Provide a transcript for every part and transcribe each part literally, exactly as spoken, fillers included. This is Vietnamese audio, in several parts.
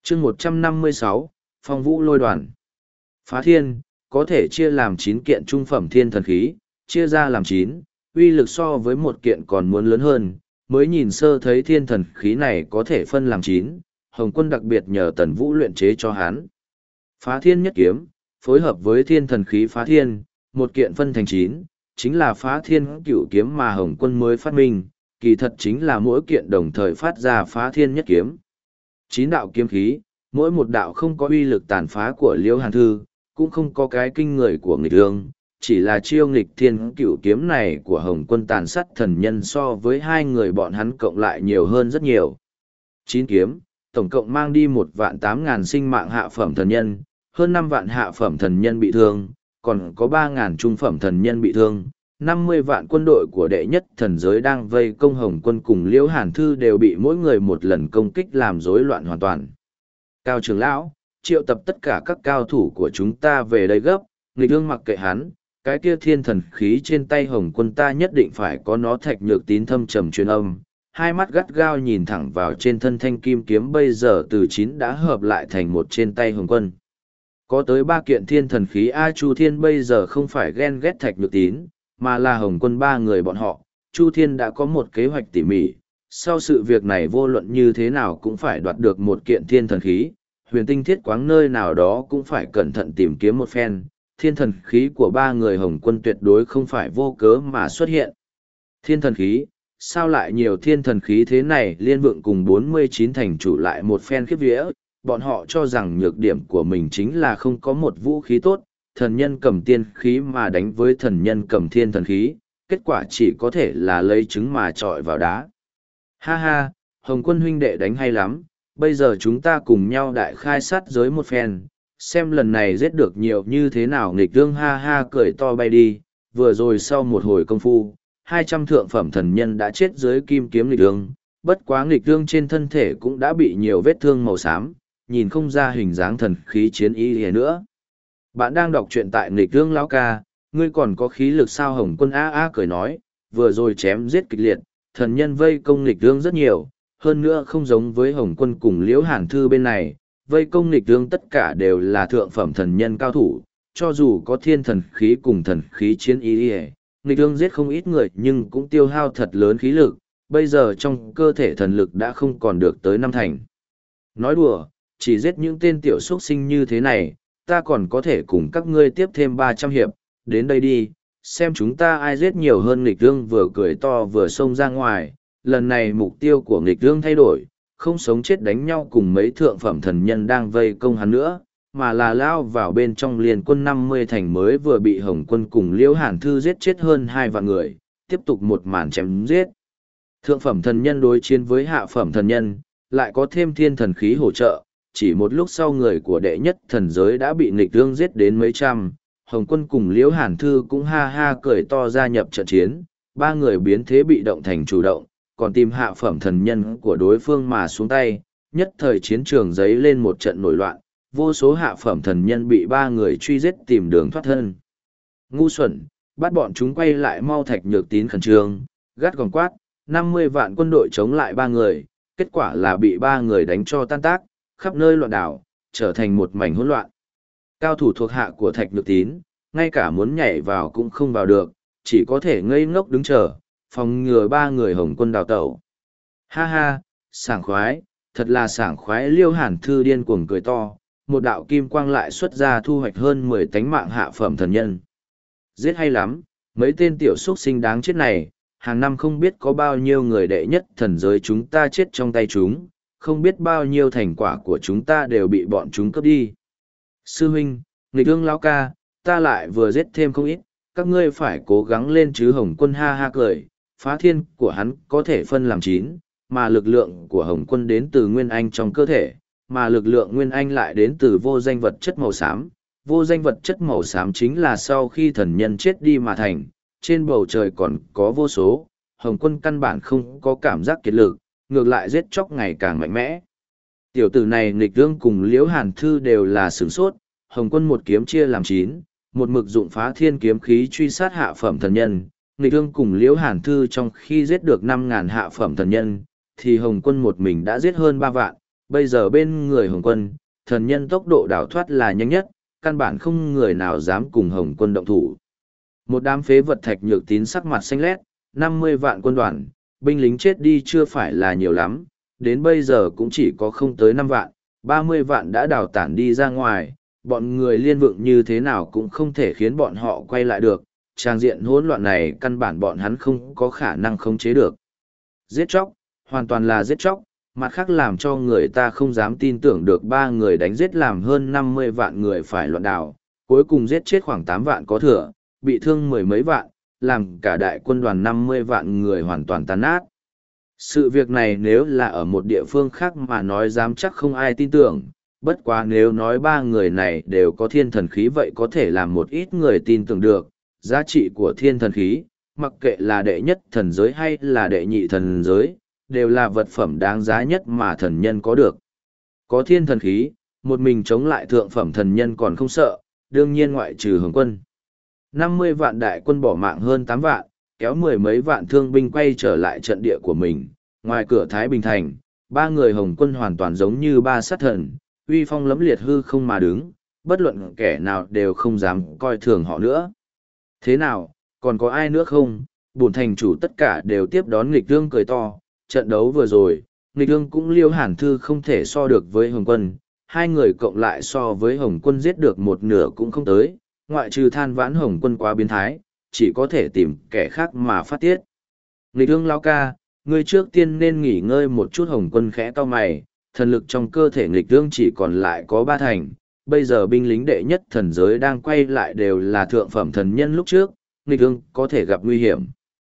chương một trăm năm mươi sáu, Phong Vũ Lôi Đoàn. Phá thiên, có thể chia làm chín kiện trung phẩm thiên thần khí, chia ra làm chín, uy lực so với một kiện còn muốn lớn hơn, mới nhìn sơ thấy thiên thần khí này có thể phân làm chín, Hồng Quân đặc biệt nhờ Tần Vũ luyện chế cho hắn. Phá thiên nhất kiếm, phối hợp với thiên thần khí phá thiên, một kiện phân thành chín, chính là phá thiên cửu kiếm mà Hồng Quân mới phát minh, kỳ thật chính là mỗi kiện đồng thời phát ra phá thiên nhất kiếm. Chín đạo kiếm khí, mỗi một đạo không có uy lực tàn phá của Liễu Hàn Thư, cũng không có cái kinh người của nghịch ương, chỉ là chiêu nghịch thiên cửu kiếm này của Hồng Quân tàn sát thần nhân so với hai người bọn hắn cộng lại nhiều hơn rất nhiều. Chín kiếm, tổng cộng mang đi một vạn tám ngàn sinh mạng hạ phẩm thần nhân, hơn năm vạn hạ phẩm thần nhân bị thương, còn có ba ngàn trung phẩm thần nhân bị thương. năm mươi vạn quân đội của đệ nhất thần giới đang vây công Hồng Quân cùng Liễu Hàn Thư đều bị mỗi người một lần công kích làm rối loạn hoàn toàn. Cao trưởng lão, triệu tập tất cả các cao thủ của chúng ta về đây gấp, nghịch ương mặc kệ hắn, cái kia thiên thần khí trên tay Hồng Quân ta nhất định phải có nó. Thạch Nhược Tín thâm trầm truyền âm, hai mắt gắt gao nhìn thẳng vào trên thân thanh kim kiếm bây giờ từ chín đã hợp lại thành một trên tay Hồng Quân. Có tới ba kiện thiên thần khí A Chu Thiên bây giờ không phải ghen ghét Thạch Nhược Tín, mà là Hồng Quân ba người bọn họ. Chu Thiên đã có một kế hoạch tỉ mỉ, sau sự việc này vô luận như thế nào cũng phải đoạt được một kiện thiên thần khí, huyền tinh thiết quáng nơi nào đó cũng phải cẩn thận tìm kiếm một phen. Thiên thần khí của ba người Hồng Quân tuyệt đối không phải vô cớ mà xuất hiện. Thiên thần khí, sao lại nhiều thiên thần khí thế này? Liên Vượng cùng bốn mươi chín thành chủ lại một phen khiếp vía, bọn họ cho rằng nhược điểm của mình chính là không có một vũ khí tốt, thần nhân cầm tiên khí mà đánh với thần nhân cầm thiên thần khí, kết quả chỉ có thể là lấy trứng mà trọi vào đá. Ha ha, Hồng Quân huynh đệ đánh hay lắm, bây giờ chúng ta cùng nhau đại khai sát giới một phen, xem lần này giết được nhiều như thế nào. Nghịch ương ha ha cười to bay đi, vừa rồi sau một hồi công phu, hai trăm thượng phẩm thần nhân đã chết dưới kim kiếm nghịch ương, bất quá nghịch ương trên thân thể cũng đã bị nhiều vết thương màu xám, nhìn không ra hình dáng thần khí chiến ý gì nữa. Bạn đang đọc truyện tại Nghịch Ương lão ca, ngươi còn có khí lực sao? Hồng Quân a a cười nói, vừa rồi chém giết kịch liệt, thần nhân vây công Nghịch Ương rất nhiều, hơn nữa không giống với Hồng Quân cùng Liễu Hàn Thư bên này, vây công Nghịch Ương tất cả đều là thượng phẩm thần nhân cao thủ, cho dù có thiên thần khí cùng thần khí chiến ý, Nghịch Ương giết không ít người nhưng cũng tiêu hao thật lớn khí lực, bây giờ trong cơ thể thần lực đã không còn được tới năm thành. Nói đùa, chỉ giết những tên tiểu xuất sinh như thế này, ta còn có thể cùng các ngươi tiếp thêm ba trăm hiệp, đến đây đi, xem chúng ta ai giết nhiều hơn. Nghịch ương vừa cười to vừa xông ra ngoài, lần này mục tiêu của nghịch ương thay đổi, không sống chết đánh nhau cùng mấy thượng phẩm thần nhân đang vây công hắn nữa, mà là lao vào bên trong liên quân năm mươi thành mới vừa bị Hồng Quân cùng Liễu Hàn Thư giết chết hơn hai vạn người, tiếp tục một màn chém giết. Thượng phẩm thần nhân đối chiến với hạ phẩm thần nhân, lại có thêm thiên thần khí hỗ trợ. Chỉ một lúc sau người của đệ nhất thần giới đã bị nghịch ương giết đến mấy trăm, Hồng Quân cùng Liễu Hàn Thư cũng ha ha cười to gia nhập trận chiến, ba người biến thế bị động thành chủ động, còn tìm hạ phẩm thần nhân của đối phương mà xuống tay, nhất thời chiến trường giấy lên một trận nổi loạn, vô số hạ phẩm thần nhân bị ba người truy giết tìm đường thoát thân. Ngu xuẩn, bắt bọn chúng quay lại mau. Thạch Nhược Tín khẩn trương, gắt gỏng quát, năm mươi vạn quân đội chống lại ba người, kết quả là bị ba người đánh cho tan tác, khắp nơi loạn đảo, trở thành một mảnh hỗn loạn. Cao thủ thuộc hạ của Thạch Nhược Tín, ngay cả muốn nhảy vào cũng không vào được, chỉ có thể ngây ngốc đứng chờ, phòng ngừa ba người Hồng Quân đào tẩu. Ha ha, sảng khoái, thật là sảng khoái. Liễu Hàn Thư điên cuồng cười to, một đạo kim quang lại xuất ra thu hoạch hơn mười tánh mạng hạ phẩm thần nhân. Giết hay lắm, mấy tên tiểu xuất sinh đáng chết này, hàng năm không biết có bao nhiêu người đệ nhất thần giới chúng ta chết trong tay chúng, không biết bao nhiêu thành quả của chúng ta đều bị bọn chúng cướp đi. Sư huynh, nghịch ương lão ca, ta lại vừa giết thêm không ít, các ngươi phải cố gắng lên chứ. Hồng Quân ha ha cười, phá thiên của hắn có thể phân làm chín, mà lực lượng của Hồng Quân đến từ Nguyên Anh trong cơ thể, mà lực lượng Nguyên Anh lại đến từ vô danh vật chất màu xám. Vô danh vật chất màu xám chính là sau khi thần nhân chết đi mà thành, trên bầu trời còn có vô số, Hồng Quân căn bản không có cảm giác kiệt lực, ngược lại giết chóc ngày càng mạnh mẽ. Tiểu tử này nghịch ương cùng Liễu Hàn Thư đều là sửng sốt, Hồng Quân một kiếm chia làm chín, một mực dụng phá thiên kiếm khí truy sát hạ phẩm thần nhân, nghịch ương cùng Liễu Hàn Thư trong khi giết được năm ngàn hạ phẩm thần nhân, thì Hồng Quân một mình đã giết hơn ba vạn, Bây giờ bên người Hồng Quân, thần nhân tốc độ đào thoát là nhanh nhất, căn bản không người nào dám cùng Hồng Quân động thủ. Một đám phế vật Thạch Nhược Tín sắc mặt xanh lét, năm mươi vạn quân đoàn, binh lính chết đi chưa phải là nhiều lắm, đến bây giờ cũng chỉ có không tới năm vạn, ba mươi vạn đã đào tản đi ra ngoài, bọn người liên vượng như thế nào cũng không thể khiến bọn họ quay lại được, trang diện hỗn loạn này căn bản bọn hắn không có khả năng khống chế được. Giết chóc, hoàn toàn là giết chóc, mặt khác làm cho người ta không dám tin tưởng được ba người đánh giết làm hơn năm mươi vạn người phải loạn đảo, cuối cùng giết chết khoảng tám vạn có thừa, bị thương mười mấy vạn, làm cả đại quân đoàn năm mươi vạn người hoàn toàn tan nát. Sự việc này nếu là ở một địa phương khác mà nói dám chắc không ai tin tưởng, bất quá nếu nói ba người này đều có thiên thần khí vậy có thể làm một ít người tin tưởng được, giá trị của thiên thần khí, mặc kệ là đệ nhất thần giới hay là đệ nhị thần giới, đều là vật phẩm đáng giá nhất mà thần nhân có được. Có thiên thần khí, một mình chống lại thượng phẩm thần nhân còn không sợ, đương nhiên ngoại trừ Hồng Quân. năm mươi vạn đại quân bỏ mạng hơn tám vạn, kéo mười mấy vạn thương binh quay trở lại trận địa của mình. Ngoài cửa Thái Bình Thành, ba người Hồng Quân hoàn toàn giống như ba sát thần, uy phong lẫm liệt hư không mà đứng, bất luận kẻ nào đều không dám coi thường họ nữa. Thế nào, còn có ai nữa không? Bổn thành chủ tất cả đều tiếp đón nghịch tương cười to, trận đấu vừa rồi, nghịch tương cũng Liêu Hàn Thư không thể so được với Hồng Quân, hai người cộng lại so với Hồng Quân giết được một nửa cũng không tới, ngoại trừ than vãn Hồng Quân quá biến thái, chỉ có thể tìm kẻ khác mà phát tiết. Nghịch tương lão ca, ngươi trước tiên nên nghỉ ngơi một chút. Hồng Quân khẽ cau mày, thần lực trong cơ thể nghịch tương chỉ còn lại có ba thành, bây giờ binh lính đệ nhất thần giới đang quay lại đều là thượng phẩm thần nhân lúc trước, nghịch tương có thể gặp nguy hiểm.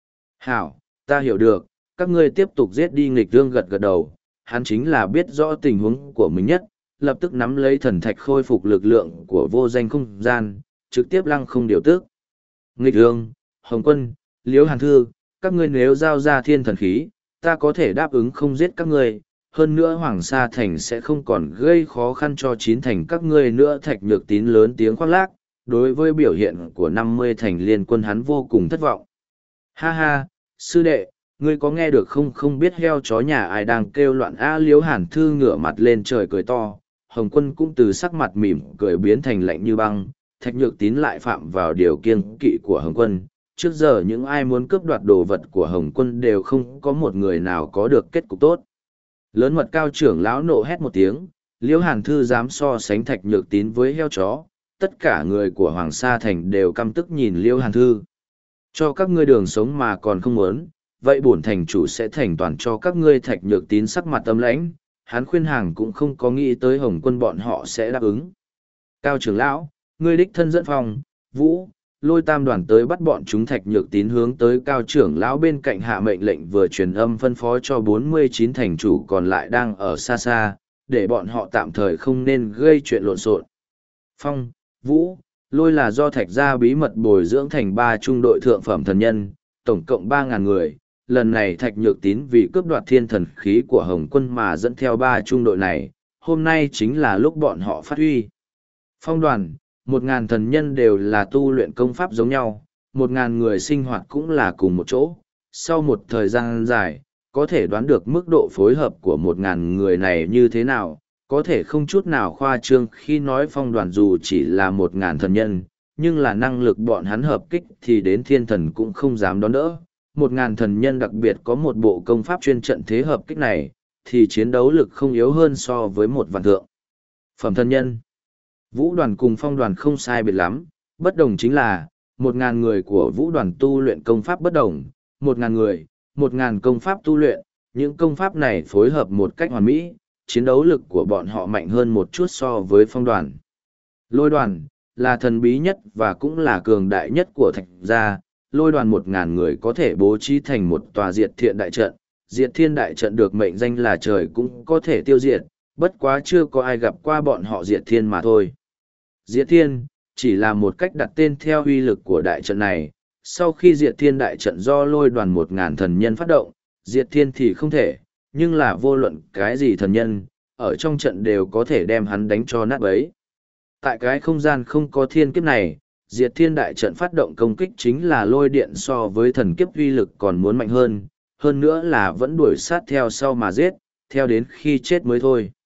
Hảo, ta hiểu được, các ngươi tiếp tục giết đi. Nghịch tương gật gật đầu, hắn chính là biết rõ tình huống của mình nhất, lập tức nắm lấy thần thạch khôi phục lực lượng của vô danh không gian, trực tiếp lăng không điều tức. Nghịch tương, Hồng Quân, Liễu Hàn Thư, các ngươi nếu giao ra thiên thần khí, ta có thể đáp ứng không giết các ngươi, hơn nữa Hoàng Sa Thành sẽ không còn gây khó khăn cho chín thành các ngươi nữa. Thạch Nhược Tín lớn tiếng khoác lác, đối với biểu hiện của năm mươi thành liên quân hắn vô cùng thất vọng. Ha ha, sư đệ, ngươi có nghe được không? Không biết heo chó nhà ai đang kêu loạn a. Liễu Hàn Thư ngửa mặt lên trời cười to, Hồng Quân cũng từ sắc mặt mỉm cười biến thành lạnh như băng. Thạch Nhược Tín lại phạm vào điều kiêng kỵ của Hồng Quân. Trước giờ những ai muốn cướp đoạt đồ vật của Hồng Quân đều không có một người nào có được kết cục tốt. Lớn mật cao trưởng lão nộ hét một tiếng, Liễu Hàn Thư dám so sánh Thạch Nhược Tín với heo chó, tất cả người của Hoàng Sa Thành đều căm tức nhìn Liễu Hàn Thư. Cho các ngươi đường sống mà còn không muốn, vậy bổn thành chủ sẽ thành toàn cho các ngươi. Thạch Nhược Tín sắc mặt âm lãnh, hắn khuyên hàng cũng không có nghĩ tới Hồng Quân bọn họ sẽ đáp ứng. Cao trưởng lão, ngươi đích thân dẫn phòng, Vũ, Lôi tam đoàn tới bắt bọn chúng. Thạch Nhược Tín hướng tới cao trưởng lão bên cạnh hạ mệnh lệnh, vừa truyền âm phân phó cho bốn mươi chín thành chủ còn lại đang ở xa xa, để bọn họ tạm thời không nên gây chuyện lộn xộn. Phong, Vũ, Lôi là do Thạch gia bí mật bồi dưỡng thành ba trung đội thượng phẩm thần nhân, tổng cộng ba ngàn người. Lần này Thạch Nhược Tín vì cướp đoạt thiên thần khí của Hồng Quân mà dẫn theo ba trung đội này, hôm nay chính là lúc bọn họ phát huy. Phong đoàn, một ngàn thần nhân đều là tu luyện công pháp giống nhau, một ngàn người sinh hoạt cũng là cùng một chỗ. Sau một thời gian dài, có thể đoán được mức độ phối hợp của một ngàn người này như thế nào, có thể không chút nào khoa trương khi nói phong đoàn dù chỉ là một ngàn thần nhân, nhưng là năng lực bọn hắn hợp kích thì đến thiên thần cũng không dám đón đỡ. Một ngàn thần nhân đặc biệt có một bộ công pháp chuyên trận thế hợp kích này, thì chiến đấu lực không yếu hơn so với một vạn thượng phẩm thần nhân. Vũ đoàn cùng phong đoàn không sai biệt lắm, bất đồng chính là, một ngàn người của vũ đoàn tu luyện công pháp bất đồng, một ngàn người, một ngàn công pháp tu luyện, những công pháp này phối hợp một cách hoàn mỹ, chiến đấu lực của bọn họ mạnh hơn một chút so với phong đoàn. Lôi đoàn, là thần bí nhất và cũng là cường đại nhất của Thạch gia, lôi đoàn một ngàn người có thể bố trí thành một tòa diệt thiện đại trận, diệt thiên đại trận được mệnh danh là trời cũng có thể tiêu diệt, bất quá chưa có ai gặp qua bọn họ diệt thiên mà thôi. Diệt thiên, chỉ là một cách đặt tên theo uy lực của đại trận này, sau khi diệt thiên đại trận do lôi đoàn một ngàn thần nhân phát động, diệt thiên thì không thể, nhưng là vô luận cái gì thần nhân, ở trong trận đều có thể đem hắn đánh cho nát bấy. Tại cái không gian không có thiên kiếp này, diệt thiên đại trận phát động công kích chính là lôi điện so với thần kiếp uy lực còn muốn mạnh hơn, hơn nữa là vẫn đuổi sát theo sau mà giết, theo đến khi chết mới thôi.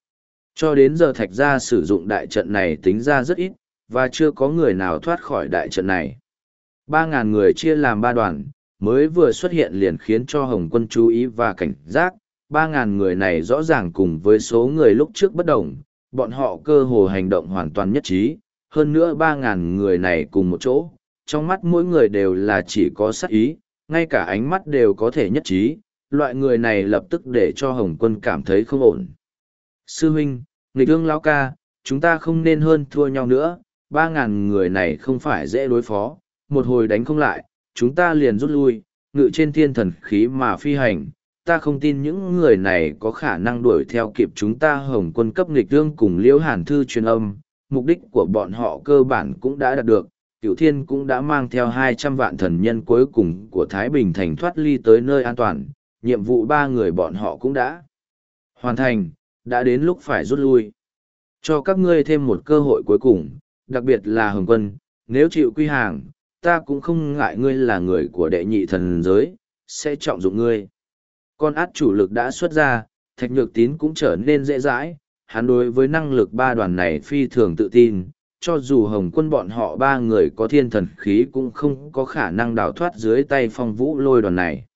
Cho đến giờ Thạch Gia sử dụng đại trận này tính ra rất ít, và chưa có người nào thoát khỏi đại trận này. Ba ngàn người chia làm ba đoàn, mới vừa xuất hiện liền khiến cho Hồng Quân chú ý và cảnh giác. Ba ngàn người này rõ ràng cùng với số người lúc trước bất đồng, bọn họ cơ hồ hành động hoàn toàn nhất trí. Hơn nữa ba ngàn người này cùng một chỗ, trong mắt mỗi người đều là chỉ có sát ý, ngay cả ánh mắt đều có thể nhất trí. Loại người này lập tức để cho Hồng Quân cảm thấy không ổn. Sư huynh, nghịch ương lão ca, chúng ta không nên hơn thua nhau nữa, ba ngàn người này không phải dễ đối phó, một hồi đánh không lại, chúng ta liền rút lui, ngự trên thiên thần khí mà phi hành, ta không tin những người này có khả năng đuổi theo kịp chúng ta. Hồng Quân cấp nghịch ương cùng Liễu Hàn Thư truyền âm, mục đích của bọn họ cơ bản cũng đã đạt được, Cửu Thiên cũng đã mang theo hai trăm vạn thần nhân cuối cùng của Thái Bình Thành thoát ly tới nơi an toàn, nhiệm vụ ba người bọn họ cũng đã hoàn thành, đã đến lúc phải rút lui. Cho các ngươi thêm một cơ hội cuối cùng, đặc biệt là Hồng Quân, nếu chịu quy hàng, ta cũng không ngại ngươi là người của đệ nhị thần giới, sẽ trọng dụng ngươi. Con át chủ lực đã xuất ra, Thạch Nhược Tín cũng trở nên dễ dãi, hắn đối với năng lực ba đoàn này phi thường tự tin, cho dù Hồng Quân bọn họ ba người có thiên thần khí cũng không có khả năng đào thoát dưới tay Phong Vũ Lôi đoàn này.